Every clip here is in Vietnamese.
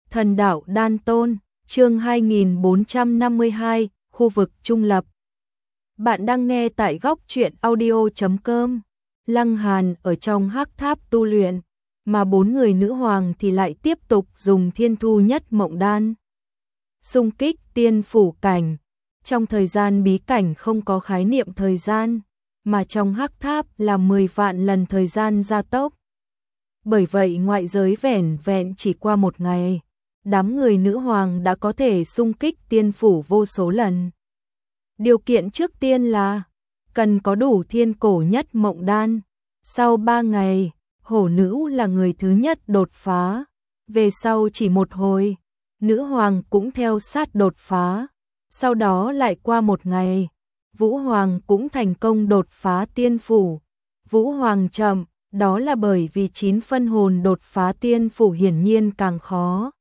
Thần đạo Đan Tôn, chương 2452, khu vực trung lập. Bạn đang nghe tại góc truyện audio.com. Lăng Hàn ở trong hắc tháp tu luyện, mà 4 người nữ hoàng thì lại tiếp tục dùng Thiên Thu Nhất Mộng Đan xung kích tiên phủ cảnh. Trong thời gian bí cảnh không có khái niệm thời gian, mà trong hắc tháp là 10 vạn lần thời gian gia tốc. Bởi vậy ngoại giới vẻn vẹn chỉ qua một ngày, đám người nữ hoàng đã có thể xung kích tiên phủ vô số lần. Điều kiện trước tiên là cần có đủ Thiên Cổ Nhất Mộng Đan. Sau 3 ngày, hổ nữ là người thứ nhất đột phá. Về sau chỉ một hồi, nữ hoàng cũng theo sát đột phá. Sau đó lại qua một ngày, Vũ Hoàng cũng thành công đột phá tiên phủ. Vũ Hoàng chậm, đó là bởi vì 9 phân hồn đột phá tiên phủ hiển nhiên càng khó.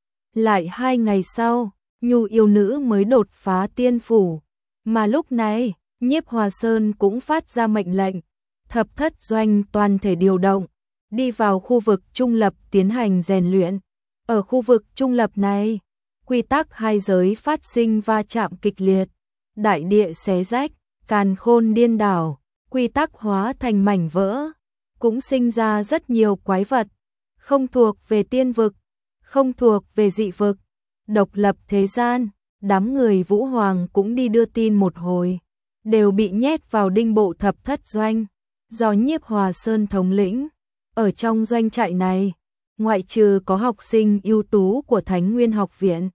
Lại 2 ngày sau, Nhu yêu nữ mới đột phá tiên phủ. Mà lúc này, Nhiếp Hòa Sơn cũng phát ra mệnh lệnh, thập thất doanh toàn thể điều động, đi vào khu vực trung lập tiến hành rèn luyện. Ở khu vực trung lập này, quy tắc hai giới phát sinh va chạm kịch liệt, đại địa xé rách, càn khôn điên đảo, quy tắc hóa thành mảnh vỡ, cũng sinh ra rất nhiều quái vật, không thuộc về tiên vực, không thuộc về dị vực, độc lập thế gian. Đám người Vũ Hoàng cũng đi đưa tin một hồi, đều bị nhét vào đinh bộ thập thất doanh, do Nhiếp Hòa Sơn thống lĩnh. Ở trong doanh trại này, ngoại trừ có học sinh ưu tú của Thánh Nguyên học viện,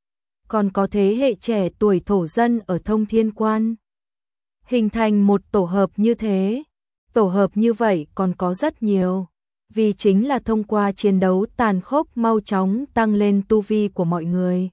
còn có thế hệ trẻ tuổi thổ dân ở Thông Thiên Quan. Hình thành một tổ hợp như thế, tổ hợp như vậy còn có rất nhiều, vì chính là thông qua chiến đấu tàn khốc mau chóng tăng lên tu vi của mọi người.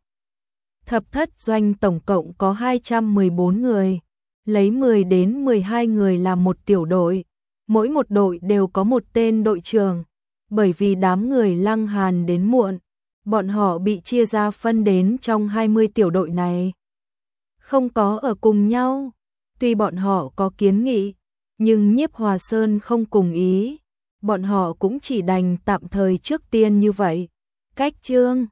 Thập thất doanh tổng cộng có 214 người, lấy 10 đến 12 người làm một tiểu đội, mỗi một đội đều có một tên đội trưởng. Bởi vì đám người Lăng Hàn đến muộn, bọn họ bị chia ra phân đến trong 20 tiểu đội này. Không có ở cùng nhau, tuy bọn họ có kiến nghị, nhưng Nhiếp Hòa Sơn không cùng ý, bọn họ cũng chỉ đành tạm thời trước tiên như vậy. Cách chương